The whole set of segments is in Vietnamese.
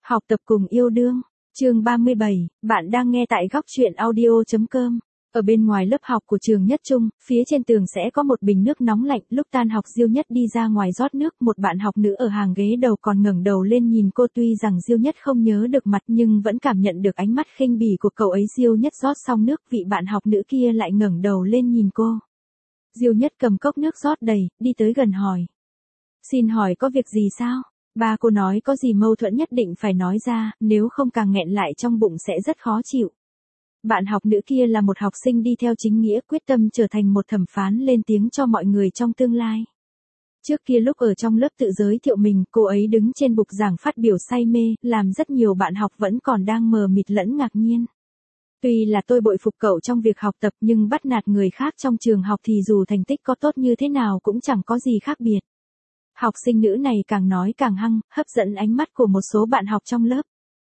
Học tập cùng yêu đương. Chương 37, bạn đang nghe tại góc truyện audio.com. Ở bên ngoài lớp học của trường Nhất Trung, phía trên tường sẽ có một bình nước nóng lạnh. Lúc tan học Diêu Nhất đi ra ngoài rót nước, một bạn học nữ ở hàng ghế đầu còn ngẩng đầu lên nhìn cô. Tuy rằng Diêu Nhất không nhớ được mặt nhưng vẫn cảm nhận được ánh mắt khinh bỉ của cậu ấy. Diêu Nhất rót xong nước, vị bạn học nữ kia lại ngẩng đầu lên nhìn cô. Diêu Nhất cầm cốc nước rót đầy, đi tới gần hỏi. Xin hỏi có việc gì sao? Ba cô nói có gì mâu thuẫn nhất định phải nói ra, nếu không càng nghẹn lại trong bụng sẽ rất khó chịu. Bạn học nữ kia là một học sinh đi theo chính nghĩa, quyết tâm trở thành một thẩm phán lên tiếng cho mọi người trong tương lai. Trước kia lúc ở trong lớp tự giới thiệu mình, cô ấy đứng trên bục giảng phát biểu say mê, làm rất nhiều bạn học vẫn còn đang mờ mịt lẫn ngạc nhiên. Tuy là tôi bội phục cậu trong việc học tập nhưng bắt nạt người khác trong trường học thì dù thành tích có tốt như thế nào cũng chẳng có gì khác biệt. Học sinh nữ này càng nói càng hăng, hấp dẫn ánh mắt của một số bạn học trong lớp.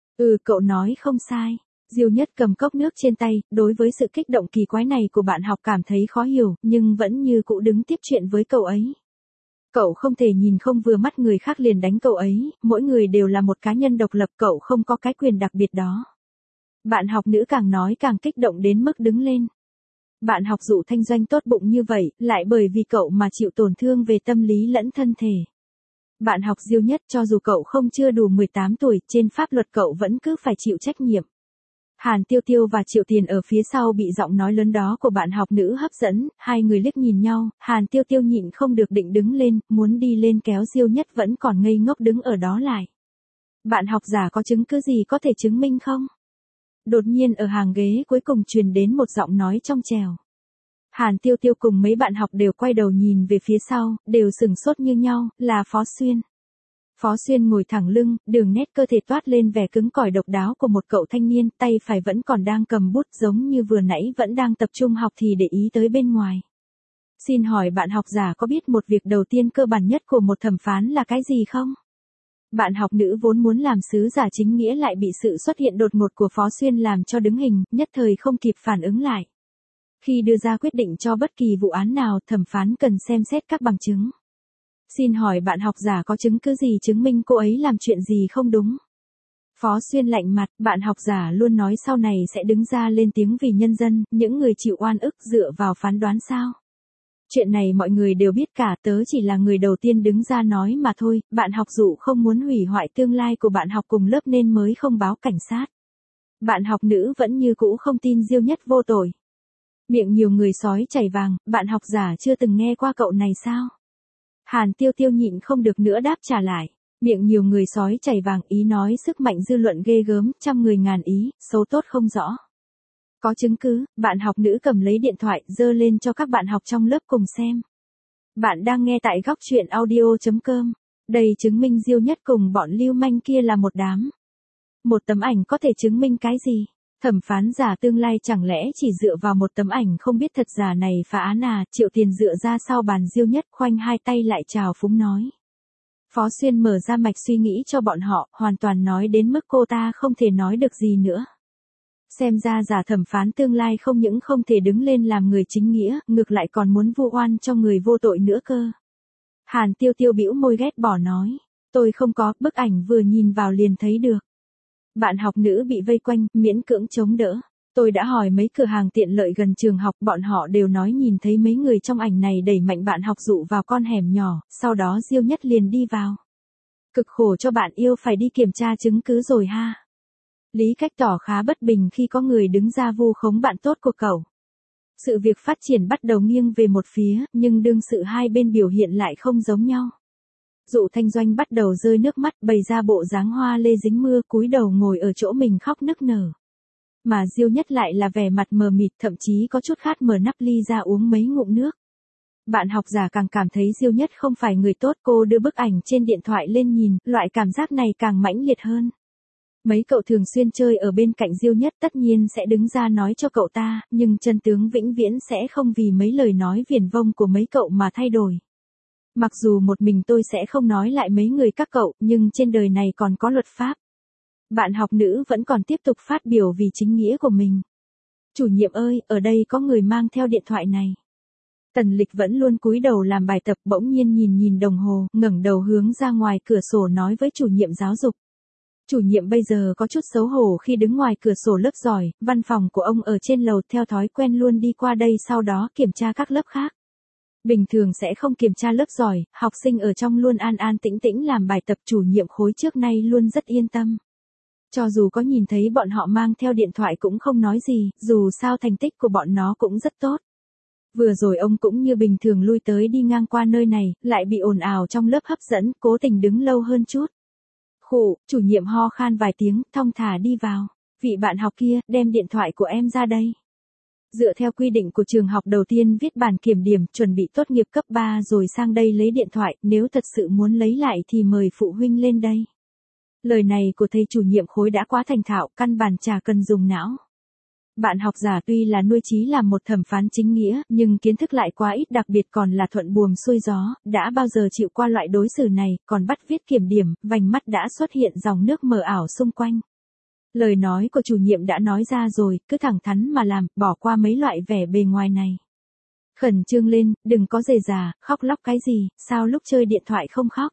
Cậu nói không sai. Diêu Nhất cầm cốc nước trên tay, đối với sự kích động kỳ quái này của bạn học cảm thấy khó hiểu, nhưng vẫn như cũ đứng tiếp chuyện với cậu ấy. Cậu không thể nhìn không vừa mắt người khác liền đánh cậu ấy, mỗi người đều là một cá nhân độc lập, cậu không có cái quyền đặc biệt đó. Bạn học nữ càng nói càng kích động đến mức đứng lên. Bạn học Dụ Thanh Doanh tốt bụng như vậy, lại bởi vì cậu mà chịu tổn thương về tâm lý lẫn thân thể. Bạn học Diêu Nhất cho dù cậu không chưa đủ 18 tuổi, trên pháp luật cậu vẫn cứ phải chịu trách nhiệm. Hàn Tiêu Tiêu và Triệu Tiền ở phía sau bị giọng nói lớn đó của bạn học nữ hấp dẫn, hai người liếc nhìn nhau, Hàn Tiêu Tiêu nhịn không được định đứng lên, muốn đi lên kéo Diêu Nhất vẫn còn ngây ngốc đứng ở đó lại. Bạn học giả có chứng cứ gì có thể chứng minh không? Đột nhiên ở hàng ghế cuối cùng truyền đến một giọng nói trong trẻo. Hàn Tiêu Tiêu cùng mấy bạn học đều quay đầu nhìn về phía sau, đều sửng sốt như nhau, là Phó Xuyên. Phó Xuyên ngồi thẳng lưng, đường nét cơ thể toát lên vẻ cứng cỏi độc đáo của một cậu thanh niên, tay phải vẫn còn đang cầm bút giống như vừa nãy vẫn đang tập trung học thì để ý tới bên ngoài. Xin hỏi bạn học giả có biết một việc đầu tiên cơ bản nhất của một thẩm phán là cái gì không? Bạn học nữ vốn muốn làm sứ giả chính nghĩa lại bị sự xuất hiện đột ngột của Phó Xuyên làm cho đứng hình, nhất thời không kịp phản ứng lại. Khi đưa ra quyết định cho bất kỳ vụ án nào, thẩm phán cần xem xét các bằng chứng. Xin hỏi bạn học giả có chứng cứ gì chứng minh cô ấy làm chuyện gì không đúng? Phó Xuyên lạnh mặt, bạn học giả luôn nói sau này sẽ đứng ra lên tiếng vì nhân dân, những người chịu oan ức dựa vào phán đoán sao? Chuyện này mọi người đều biết cả, tớ chỉ là người đầu tiên đứng ra nói mà thôi, bạn học Dụ không muốn hủy hoại tương lai của bạn học cùng lớp nên mới không báo cảnh sát. Bạn học nữ vẫn như cũ không tin Diêu Nhất vô tội. Miệng nhiều người sói chảy vàng, bạn học giả chưa từng nghe qua cậu này sao? Hàn Tiêu Tiêu nhịn không được nữa đáp trả lại. Miệng nhiều người sói chảy vàng ý nói sức mạnh dư luận ghê gớm, trăm người ngàn ý, xấu tốt không rõ. Có chứng cứ, bạn học nữ cầm lấy điện thoại, giơ lên cho các bạn học trong lớp cùng xem. Bạn đang nghe tại góc truyện audio.com. Đây chứng minh Diêu Nhất cùng bọn lưu manh kia là một đám. Một tấm ảnh có thể chứng minh cái gì? Thẩm phán giả tương lai chẳng lẽ chỉ dựa vào một tấm ảnh không biết thật giả này phá án à? Triệu Tiền dựa ra sau bàn Diêu Nhất, khoanh hai tay lại chào phúng nói. Phó Xuyên mở ra mạch suy nghĩ cho bọn họ, hoàn toàn nói đến mức cô ta không thể nói được gì nữa. Xem ra giả thẩm phán tương lai không những không thể đứng lên làm người chính nghĩa, ngược lại còn muốn vu oan cho người vô tội nữa cơ. Hàn Tiêu Tiêu bĩu môi ghét bỏ nói. Tôi không có, bức ảnh vừa nhìn vào liền thấy được. Bạn học nữ bị vây quanh, miễn cưỡng chống đỡ. Tôi đã hỏi mấy cửa hàng tiện lợi gần trường học, bọn họ đều nói nhìn thấy mấy người trong ảnh này đẩy mạnh bạn học Dụ vào con hẻm nhỏ, sau đó Diêu Nhất liền đi vào. Cực khổ cho bạn yêu phải đi kiểm tra chứng cứ rồi ha. Lý Cách tỏ khá bất bình khi có người đứng ra vu khống bạn tốt của cậu. Sự việc phát triển bắt đầu nghiêng về một phía, nhưng đương sự hai bên biểu hiện lại không giống nhau. Dụ Thanh Doanh bắt đầu rơi nước mắt, bày ra bộ dáng hoa lê dính mưa, cúi đầu ngồi ở chỗ mình khóc nức nở. Mà Diêu Nhất lại là vẻ mặt mờ mịt, thậm chí có chút khát mở nắp ly ra uống mấy ngụm nước. Bạn học giả càng cảm thấy Diêu Nhất không phải người tốt, cô đưa bức ảnh trên điện thoại lên nhìn, loại cảm giác này càng mãnh liệt hơn. Mấy cậu thường xuyên chơi ở bên cạnh Diêu Nhất tất nhiên sẽ đứng ra nói cho cậu ta, nhưng chân tướng vĩnh viễn sẽ không vì mấy lời nói viển vông của mấy cậu mà thay đổi. Mặc dù một mình tôi sẽ không nói lại mấy người các cậu, nhưng trên đời này còn có luật pháp. Bạn học nữ vẫn còn tiếp tục phát biểu vì chính nghĩa của mình. Chủ nhiệm ơi, ở đây có người mang theo điện thoại này. Tần Lịch vẫn luôn cúi đầu làm bài tập, bỗng nhiên nhìn đồng hồ, ngẩng đầu hướng ra ngoài cửa sổ nói với chủ nhiệm giáo dục. Chủ nhiệm bây giờ có chút xấu hổ khi đứng ngoài cửa sổ lớp giỏi, văn phòng của ông ở trên lầu, theo thói quen luôn đi qua đây sau đó kiểm tra các lớp khác. Bình thường sẽ không kiểm tra lớp giỏi, học sinh ở trong luôn an an tĩnh tĩnh làm bài tập, chủ nhiệm khối trước nay luôn rất yên tâm. Cho dù có nhìn thấy bọn họ mang theo điện thoại cũng không nói gì, dù sao thành tích của bọn nó cũng rất tốt. Vừa rồi ông cũng như bình thường lui tới đi ngang qua nơi này, lại bị ồn ào trong lớp hấp dẫn, cố tình đứng lâu hơn chút. Khụ, chủ nhiệm ho khan vài tiếng, thong thả đi vào. Vị bạn học kia, đem điện thoại của em ra đây. Dựa theo quy định của trường học, đầu tiên viết bản kiểm điểm, chuẩn bị tốt nghiệp cấp 3 rồi sang đây lấy điện thoại, nếu thật sự muốn lấy lại thì mời phụ huynh lên đây. Lời này của thầy chủ nhiệm khối đã quá thành thạo, căn bản chả cần dùng não. Bạn học giả tuy là nuôi chí làm một thẩm phán chính nghĩa, nhưng kiến thức lại quá ít, đặc biệt còn là thuận buồm xuôi gió, đã bao giờ chịu qua loại đối xử này, còn bắt viết kiểm điểm, vành mắt đã xuất hiện dòng nước mờ ảo xung quanh. Lời nói của chủ nhiệm đã nói ra rồi, cứ thẳng thắn mà làm, bỏ qua mấy loại vẻ bề ngoài này. Khẩn trương lên, đừng có rề rà, khóc lóc cái gì, sao lúc chơi điện thoại không khóc?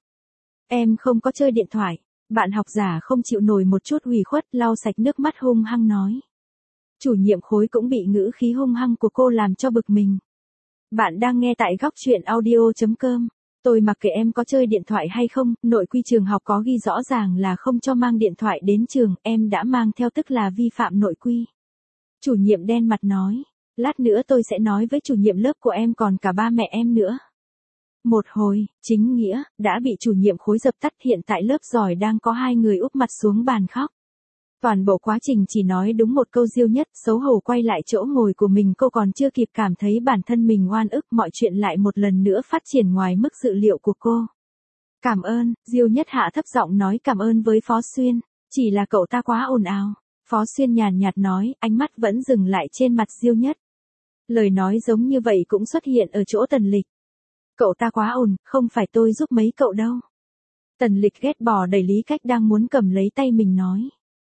Em không có chơi điện thoại. Bạn học giả không chịu nổi một chút ủy khuất, lau sạch nước mắt hung hăng nói. Chủ nhiệm khối cũng bị ngữ khí hung hăng của cô làm cho bực mình. Bạn đang nghe tại góc truyện audio.com. Tôi mặc kệ em có chơi điện thoại hay không, nội quy trường học có ghi rõ ràng là không cho mang điện thoại đến trường, em đã mang theo tức là vi phạm nội quy. Chủ nhiệm đen mặt nói, lát nữa tôi sẽ nói với chủ nhiệm lớp của em còn cả ba mẹ em nữa. Một hồi, chính nghĩa, đã bị chủ nhiệm khối dập tắt, hiện tại lớp giỏi đang có hai người úp mặt xuống bàn khóc. Toàn bộ quá trình chỉ nói đúng một câu Diêu Nhất, xấu hổ quay lại chỗ ngồi của mình, cô còn chưa kịp cảm thấy bản thân mình oan ức, mọi chuyện lại một lần nữa phát triển ngoài mức dự liệu của cô. Cảm ơn, Diêu Nhất hạ thấp giọng nói cảm ơn với Phó Xuyên, chỉ là cậu ta quá ồn ào. Phó Xuyên nhàn nhạt nói, ánh mắt vẫn dừng lại trên mặt Diêu Nhất. Lời nói giống như vậy cũng xuất hiện ở chỗ Tần Lịch. Cậu ta quá ồn, không phải tôi giúp mấy cậu đâu. Tần Lịch ghét bỏ đẩy Lý Cách đang muốn cầm lấy tay mình nói.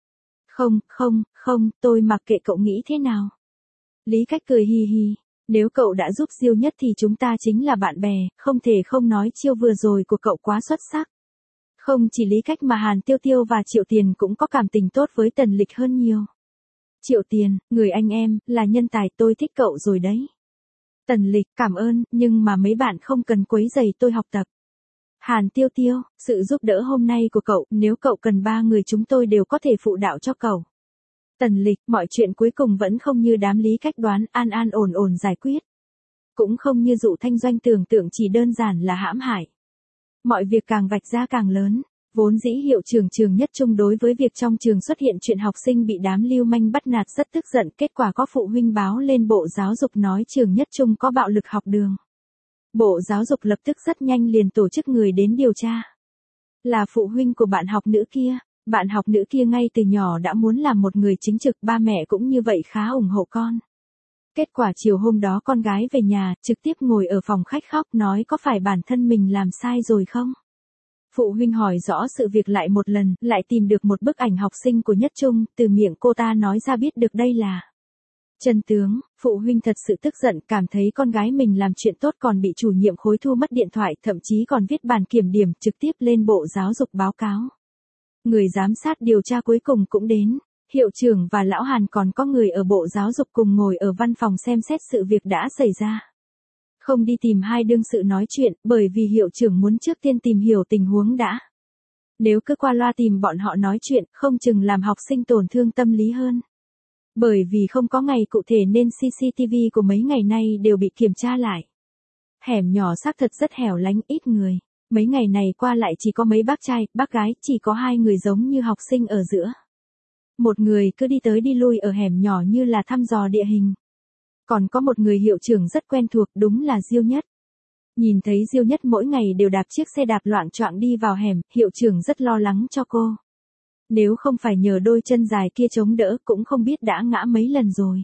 Không, tôi mặc kệ cậu nghĩ thế nào. Lý Cách cười hì hì, nếu cậu đã giúp Diêu Nhất thì chúng ta chính là bạn bè, không thể không nói chiêu vừa rồi của cậu quá xuất sắc. Không chỉ Lý Cách mà Hàn Tiêu Tiêu và Triệu Tiền cũng có cảm tình tốt với Tần Lịch hơn nhiều. Triệu Tiền, người anh em, là nhân tài, tôi thích cậu rồi đấy. Tần Lịch, cảm ơn, nhưng mà mấy bạn không cần quấy rầy tôi học tập. Hàn Tiêu Tiêu, sự giúp đỡ hôm nay của cậu, nếu cậu cần 3 người chúng tôi đều có thể phụ đạo cho cậu. Tần Lịch, mọi chuyện cuối cùng vẫn không như đám Lý Cách đoán, an an ổn ổn giải quyết. Cũng không như Dụ Thanh Doanh tưởng tượng chỉ đơn giản là hãm hại. Mọi việc càng vạch ra càng lớn. Vốn dĩ hiệu trưởng trường Nhất Trung đối với việc trong trường xuất hiện chuyện học sinh bị đám lưu manh bắt nạt rất tức giận, kết quả có phụ huynh báo lên Bộ Giáo dục nói trường Nhất Trung có bạo lực học đường. Bộ Giáo dục lập tức rất nhanh liền tổ chức người đến điều tra. Là phụ huynh của bạn học nữ kia. Bạn học nữ kia ngay từ nhỏ đã muốn làm một người chính trực, ba mẹ cũng như vậy khá ủng hộ con. Kết quả chiều hôm đó con gái về nhà, trực tiếp ngồi ở phòng khách khóc nói có phải bản thân mình làm sai rồi không? Phụ huynh hỏi rõ sự việc lại một lần, lại tìm được một bức ảnh học sinh của Nhất Trung, từ miệng cô ta nói ra biết được đây là chân tướng. Phụ huynh thật sự tức giận, cảm thấy con gái mình làm chuyện tốt còn bị chủ nhiệm khối thu mất điện thoại, thậm chí còn viết bản kiểm điểm, trực tiếp lên Bộ Giáo dục báo cáo. Người giám sát điều tra cuối cùng cũng đến. Hiệu trưởng và lão Hàn còn có người ở Bộ Giáo dục cùng ngồi ở văn phòng xem xét sự việc đã xảy ra. Không đi tìm hai đương sự nói chuyện, bởi vì hiệu trưởng muốn trước tiên tìm hiểu tình huống đã. Nếu cứ qua loa tìm bọn họ nói chuyện, không chừng làm học sinh tổn thương tâm lý hơn. Bởi vì không có ngày cụ thể nên CCTV của mấy ngày nay đều bị kiểm tra lại. Hẻm nhỏ xác thật rất hẻo lánh, ít người. Mấy ngày này qua lại chỉ có mấy bác trai, bác gái, chỉ có hai người giống như học sinh ở giữa. Một người cứ đi tới đi lui ở hẻm nhỏ như là thăm dò địa hình. Còn có một người hiệu trưởng rất quen thuộc, đúng là Diêu Nhất. Nhìn thấy Diêu Nhất mỗi ngày đều đạp chiếc xe đạp loạng choạng đi vào hẻm, hiệu trưởng rất lo lắng cho cô. Nếu không phải nhờ đôi chân dài kia chống đỡ cũng không biết đã ngã mấy lần rồi.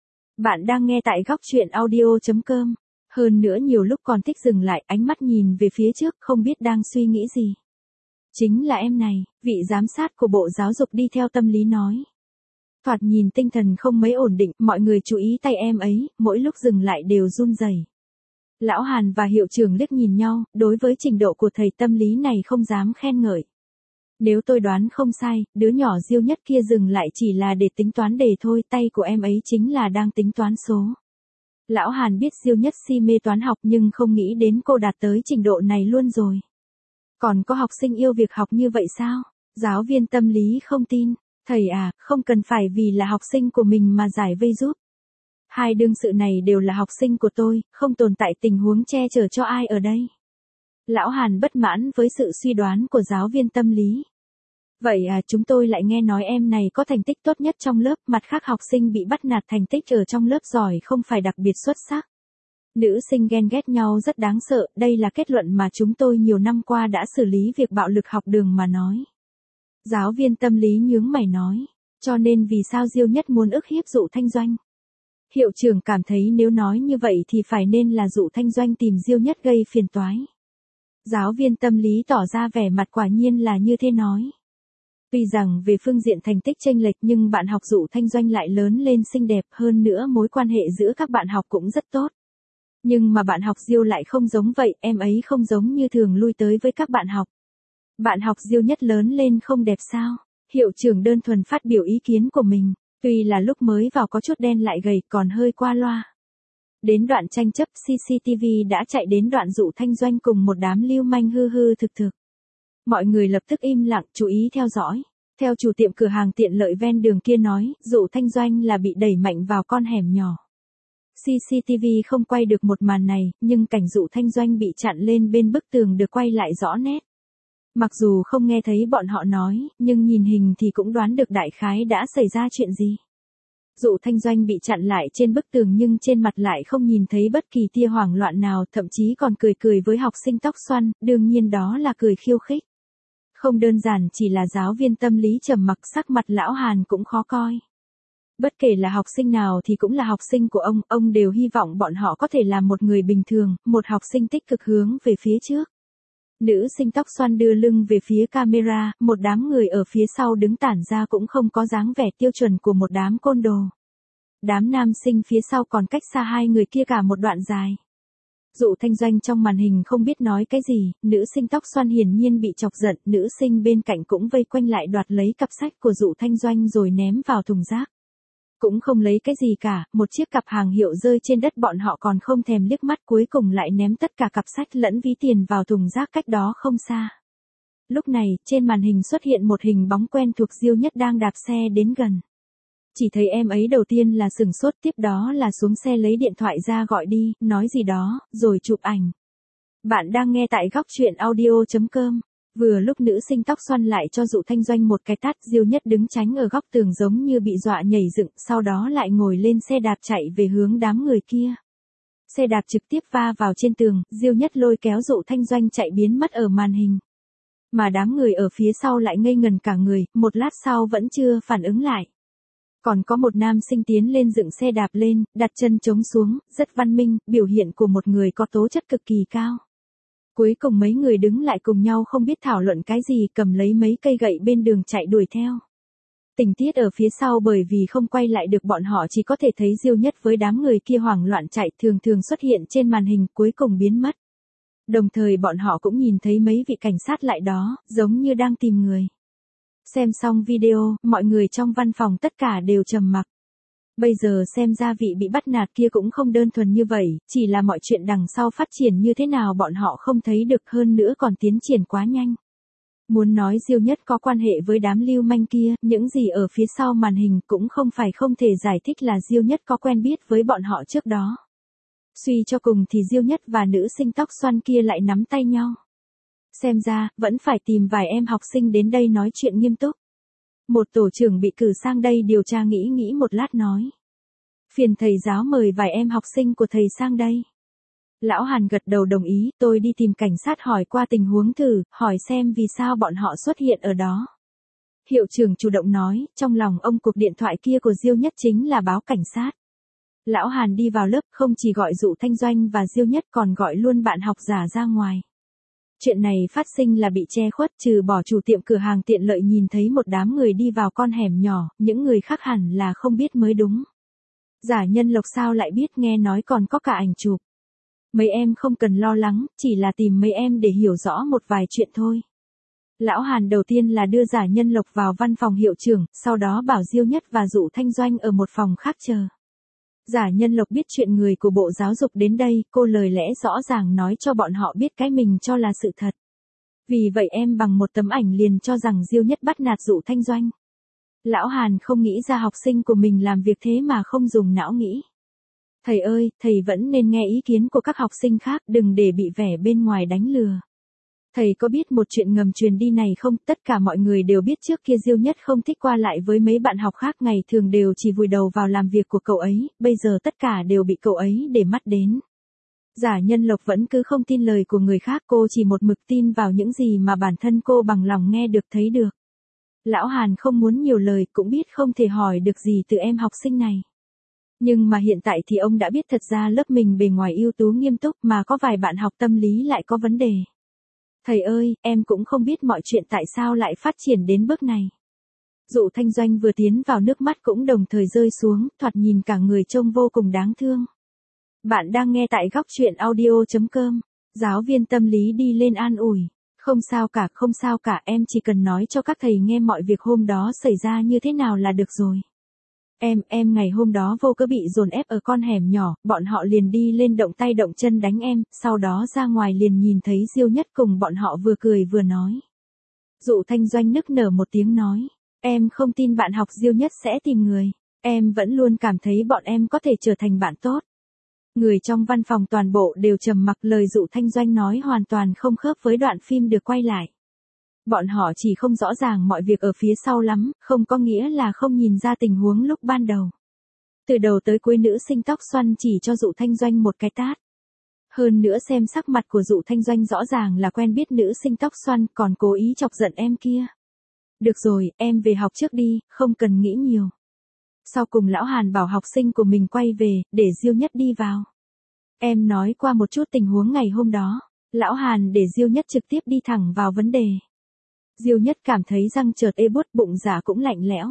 Bạn đang nghe tại góc truyện audio.com. Hơn nữa nhiều lúc còn thích dừng lại, ánh mắt nhìn về phía trước, không biết đang suy nghĩ gì. Chính là em này, vị giám sát của Bộ Giáo dục đi theo tâm lý nói. Thoạt nhìn tinh thần không mấy ổn định, mọi người chú ý tay em ấy, mỗi lúc dừng lại đều run rẩy. Lão Hàn và hiệu trưởng liếc nhìn nhau, đối với trình độ của thầy tâm lý này không dám khen ngợi. Nếu tôi đoán không sai, đứa nhỏ Diêu Nhất kia dừng lại chỉ là để tính toán đề thôi, tay của em ấy chính là đang tính toán số. Lão Hàn biết Diêu Nhất si mê toán học nhưng không nghĩ đến cô đạt tới trình độ này luôn rồi. Còn có học sinh yêu việc học như vậy sao? Giáo viên tâm lý không tin. Thầy à, không cần phải vì là học sinh của mình mà giải vây giúp. Hai đương sự này đều là học sinh của tôi, không tồn tại tình huống che chở cho ai ở đây. Lão Hàn bất mãn với sự suy đoán của giáo viên tâm lý. Vậy à, chúng tôi lại nghe nói em này có thành tích tốt nhất trong lớp, mặt khác học sinh bị bắt nạt thành tích ở trong lớp giỏi không phải đặc biệt xuất sắc. Nữ sinh ghen ghét nhau rất đáng sợ, đây là kết luận mà chúng tôi nhiều năm qua đã xử lý việc bạo lực học đường mà nói. Giáo viên tâm lý nhướng mày nói, cho nên vì sao Diêu Nhất muốn ức hiếp Dụ Thanh Doanh? Hiệu trưởng cảm thấy nếu nói như vậy thì phải nên là Dụ Thanh Doanh tìm Diêu Nhất gây phiền toái. Giáo viên tâm lý tỏ ra vẻ mặt quả nhiên là như thế nói. Tuy rằng về phương diện thành tích chênh lệch nhưng bạn học Dụ Thanh Doanh lại lớn lên xinh đẹp, hơn nữa mối quan hệ giữa các bạn học cũng rất tốt. Nhưng mà bạn học Diêu lại không giống vậy, em ấy không giống như thường lui tới với các bạn học. Bạn học Diêu Nhất lớn lên không đẹp sao? Hiệu trưởng đơn thuần phát biểu ý kiến của mình, tuy là lúc mới vào có chút đen lại gầy còn hơi qua loa. Đến đoạn tranh chấp CCTV đã chạy đến đoạn Dụ Thanh Doanh cùng một đám lưu manh hư hư thực thực. Mọi người lập tức im lặng chú ý theo dõi. Theo chủ tiệm cửa hàng tiện lợi ven đường kia nói, Dụ Thanh Doanh là bị đẩy mạnh vào con hẻm nhỏ. CCTV không quay được một màn này, nhưng cảnh Dụ Thanh Doanh bị chặn lên bên bức tường được quay lại rõ nét. Mặc dù không nghe thấy bọn họ nói, nhưng nhìn hình thì cũng đoán được đại khái đã xảy ra chuyện gì. Dụ Thanh Doanh bị chặn lại trên bức tường nhưng trên mặt lại không nhìn thấy bất kỳ tia hoảng loạn nào, thậm chí còn cười cười với học sinh tóc xoăn, đương nhiên đó là cười khiêu khích. Không đơn giản chỉ là giáo viên tâm lý trầm mặc, sắc mặt lão Hàn cũng khó coi. Bất kể là học sinh nào thì cũng là học sinh của ông đều hy vọng bọn họ có thể làm một người bình thường, một học sinh tích cực hướng về phía trước. Nữ sinh tóc xoăn đưa lưng về phía camera, một đám người ở phía sau đứng tản ra cũng không có dáng vẻ tiêu chuẩn của một đám côn đồ. Đám nam sinh phía sau còn cách xa hai người kia cả một đoạn dài. Dụ Thanh Doanh trong màn hình không biết nói cái gì, nữ sinh tóc xoăn hiển nhiên bị chọc giận, nữ sinh bên cạnh cũng vây quanh lại đoạt lấy cặp sách của Dụ Thanh Doanh rồi ném vào thùng rác. Cũng không lấy cái gì cả, một chiếc cặp hàng hiệu rơi trên đất bọn họ còn không thèm liếc mắt, cuối cùng lại ném tất cả cặp sách lẫn ví tiền vào thùng rác cách đó không xa. Lúc này, trên màn hình xuất hiện một hình bóng quen thuộc, Diêu Nhất đang đạp xe đến gần. Chỉ thấy em ấy đầu tiên là sửng sốt, tiếp đó là xuống xe lấy điện thoại ra gọi đi, nói gì đó, rồi chụp ảnh. Bạn đang nghe tại góc truyện audio.com. Vừa lúc nữ sinh tóc xoăn lại cho Dụ Thanh Doanh một cái tát, Diêu Nhất đứng tránh ở góc tường giống như bị dọa nhảy dựng, sau đó lại ngồi lên xe đạp chạy về hướng đám người kia. Xe đạp trực tiếp va vào trên tường, Diêu Nhất lôi kéo Dụ Thanh Doanh chạy biến mất ở màn hình. Mà đám người ở phía sau lại ngây ngần cả người, một lát sau vẫn chưa phản ứng lại. Còn có một nam sinh tiến lên dựng xe đạp lên, đặt chân chống xuống, rất văn minh, biểu hiện của một người có tố chất cực kỳ cao. Cuối cùng mấy người đứng lại cùng nhau không biết thảo luận cái gì, cầm lấy mấy cây gậy bên đường chạy đuổi theo. Tình tiết ở phía sau bởi vì không quay lại được, bọn họ chỉ có thể thấy Diêu Nhất với đám người kia hoảng loạn chạy, thường thường xuất hiện trên màn hình, cuối cùng biến mất. Đồng thời bọn họ cũng nhìn thấy mấy vị cảnh sát lại đó, giống như đang tìm người. Xem xong video, mọi người trong văn phòng tất cả đều trầm mặc. Bây giờ xem ra vị bị bắt nạt kia cũng không đơn thuần như vậy, chỉ là mọi chuyện đằng sau phát triển như thế nào bọn họ không thấy được, hơn nữa còn tiến triển quá nhanh. Muốn nói Diêu Nhất có quan hệ với đám lưu manh kia, những gì ở phía sau màn hình cũng không phải không thể giải thích là Diêu Nhất có quen biết với bọn họ trước đó. Suy cho cùng thì Diêu Nhất và nữ sinh tóc xoăn kia lại nắm tay nhau. Xem ra, vẫn phải tìm vài em học sinh đến đây nói chuyện nghiêm túc. Một tổ trưởng bị cử sang đây điều tra nghĩ một lát nói. Phiền thầy giáo mời vài em học sinh của thầy sang đây. Lão Hàn gật đầu đồng ý, tôi đi tìm cảnh sát hỏi qua tình huống thử, hỏi xem vì sao bọn họ xuất hiện ở đó. Hiệu trưởng chủ động nói, trong lòng ông cuộc điện thoại kia của Diêu Nhất chính là báo cảnh sát. Lão Hàn đi vào lớp, không chỉ gọi Dụ Thanh Doanh và Diêu Nhất còn gọi luôn bạn học giả ra ngoài. Chuyện này phát sinh là bị che khuất, trừ bỏ chủ tiệm cửa hàng tiện lợi nhìn thấy một đám người đi vào con hẻm nhỏ, những người khác hẳn là không biết mới đúng. Giả Nhân Lộc sao lại biết, nghe nói còn có cả ảnh chụp. Mấy em không cần lo lắng, chỉ là tìm mấy em để hiểu rõ một vài chuyện thôi. Lão Hàn đầu tiên là đưa Giả Nhân Lộc vào văn phòng hiệu trưởng, sau đó bảo Diêu Nhất và Dụ Thanh Doanh ở một phòng khác chờ. Giả Nhân Lộc biết chuyện người của Bộ Giáo dục đến đây, cô lời lẽ rõ ràng nói cho bọn họ biết cái mình cho là sự thật. Vì vậy em bằng một tấm ảnh liền cho rằng Diêu Nhất bắt nạt Dụ Thanh Doanh. Lão Hàn không nghĩ ra học sinh của mình làm việc thế mà không dùng não nghĩ. Thầy ơi, thầy vẫn nên nghe ý kiến của các học sinh khác, đừng để bị vẻ bên ngoài đánh lừa. Thầy có biết một chuyện ngầm truyền đi này không? Tất cả mọi người đều biết trước kia Diêu Nhất không thích qua lại với mấy bạn học khác, ngày thường đều chỉ vùi đầu vào làm việc của cậu ấy, bây giờ tất cả đều bị cậu ấy để mắt đến. Giả Nhân Lộc vẫn cứ không tin lời của người khác, cô chỉ một mực tin vào những gì mà bản thân cô bằng lòng nghe được thấy được. Lão Hàn không muốn nhiều lời, cũng biết không thể hỏi được gì từ em học sinh này. Nhưng mà hiện tại thì ông đã biết thật ra lớp mình bề ngoài ưu tú nghiêm túc mà có vài bạn học tâm lý lại có vấn đề. Thầy ơi, em cũng không biết mọi chuyện tại sao lại phát triển đến bước này. Dụ Thanh Doanh vừa tiến vào nước mắt cũng đồng thời rơi xuống, thoạt nhìn cả người trông vô cùng đáng thương. Bạn đang nghe tại góc truyện audio.com. Giáo viên tâm lý đi lên an ủi. Không sao cả, không sao cả, em chỉ cần nói cho các thầy nghe mọi việc hôm đó xảy ra như thế nào là được rồi. Em ngày hôm đó vô cớ bị dồn ép ở con hẻm nhỏ, bọn họ liền đi lên động tay động chân đánh em, sau đó ra ngoài liền nhìn thấy Diêu Nhất cùng bọn họ vừa cười vừa nói. Dụ Thanh Doanh nức nở một tiếng nói, em không tin bạn học Diêu Nhất sẽ tìm người, em vẫn luôn cảm thấy bọn em có thể trở thành bạn tốt. Người trong văn phòng toàn bộ đều trầm mặc, lời Dụ Thanh Doanh nói hoàn toàn không khớp với đoạn phim được quay lại. Bọn họ chỉ không rõ ràng mọi việc ở phía sau lắm, không có nghĩa là không nhìn ra tình huống lúc ban đầu. Từ đầu tới cuối nữ sinh tóc xoăn chỉ cho Dụ Thanh Doanh một cái tát. Hơn nữa xem sắc mặt của Dụ Thanh Doanh rõ ràng là quen biết nữ sinh tóc xoăn, còn cố ý chọc giận em kia. Được rồi, em về học trước đi, không cần nghĩ nhiều. Sau cùng Lão Hàn bảo học sinh của mình quay về, để Diêu Nhất đi vào. Em nói qua một chút tình huống ngày hôm đó. Lão Hàn để Diêu Nhất trực tiếp đi thẳng vào vấn đề. Diêu Nhất cảm thấy răng chợt ê buốt, bụng dạ cũng lạnh lẽo.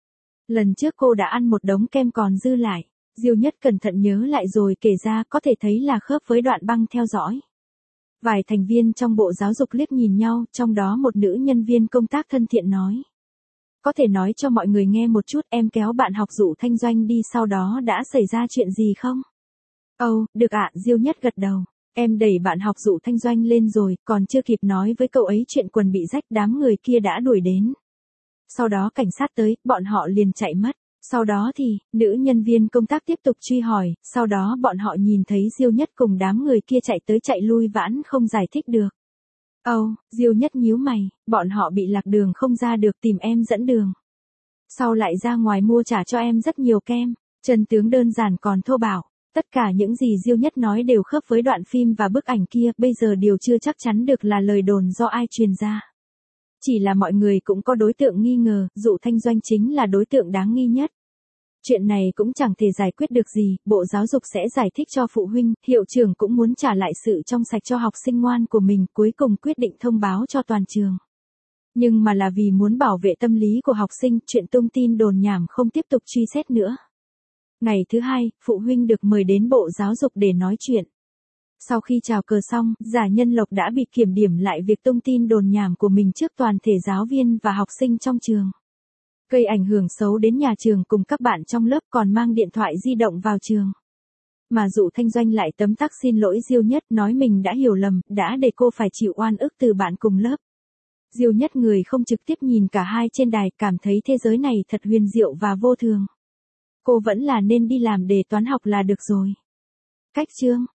Lần trước cô đã ăn một đống kem còn dư lại. Diêu Nhất cẩn thận nhớ lại rồi kể ra, có thể thấy là khớp với đoạn băng theo dõi. Vài thành viên trong Bộ Giáo dục liếc nhìn nhau, trong đó một nữ nhân viên công tác thân thiện nói. Có thể nói cho mọi người nghe một chút, em kéo bạn học Dụ Thanh Doanh đi, sau đó đã xảy ra chuyện gì không? Ồ, được ạ, Diêu Nhất gật đầu. Em đẩy bạn học Dụ Thanh Doanh lên rồi, còn chưa kịp nói với cậu ấy chuyện quần bị rách, đám người kia đã đuổi đến. Sau đó cảnh sát tới, bọn họ liền chạy mất. Sau đó thì, nữ nhân viên công tác tiếp tục truy hỏi, sau đó bọn họ nhìn thấy Diêu Nhất cùng đám người kia chạy tới chạy lui vãn không giải thích được. Ồ, Diêu Nhất nhíu mày, bọn họ bị lạc đường không ra được, tìm em dẫn đường. Sau lại ra ngoài mua trả cho em rất nhiều kem, chân tướng đơn giản còn thô bạo. Tất cả những gì Diêu Nhất nói đều khớp với đoạn phim và bức ảnh kia, bây giờ điều chưa chắc chắn được là lời đồn do ai truyền ra. Chỉ là mọi người cũng có đối tượng nghi ngờ, Dụ Thanh Doanh chính là đối tượng đáng nghi nhất. Chuyện này cũng chẳng thể giải quyết được gì, Bộ Giáo dục sẽ giải thích cho phụ huynh, hiệu trưởng cũng muốn trả lại sự trong sạch cho học sinh ngoan của mình, cuối cùng quyết định thông báo cho toàn trường. Nhưng mà là vì muốn bảo vệ tâm lý của học sinh, chuyện tung tin đồn nhảm không tiếp tục truy xét nữa. Ngày thứ hai, phụ huynh được mời đến Bộ Giáo dục để nói chuyện. Sau khi chào cờ xong, Giả Nhân Lộc đã bị kiểm điểm lại việc tung tin đồn nhảm của mình trước toàn thể giáo viên và học sinh trong trường. Gây ảnh hưởng xấu đến nhà trường cùng các bạn trong lớp, còn mang điện thoại di động vào trường. Mà Dụ Thanh Doanh lại tấm tắc xin lỗi Diêu Nhất, nói mình đã hiểu lầm, đã để cô phải chịu oan ức từ bạn cùng lớp. Diêu Nhất người không trực tiếp nhìn cả hai trên đài, cảm thấy thế giới này thật huyền diệu và vô thường. Cô vẫn là nên đi làm đề toán học là được rồi. Cách chương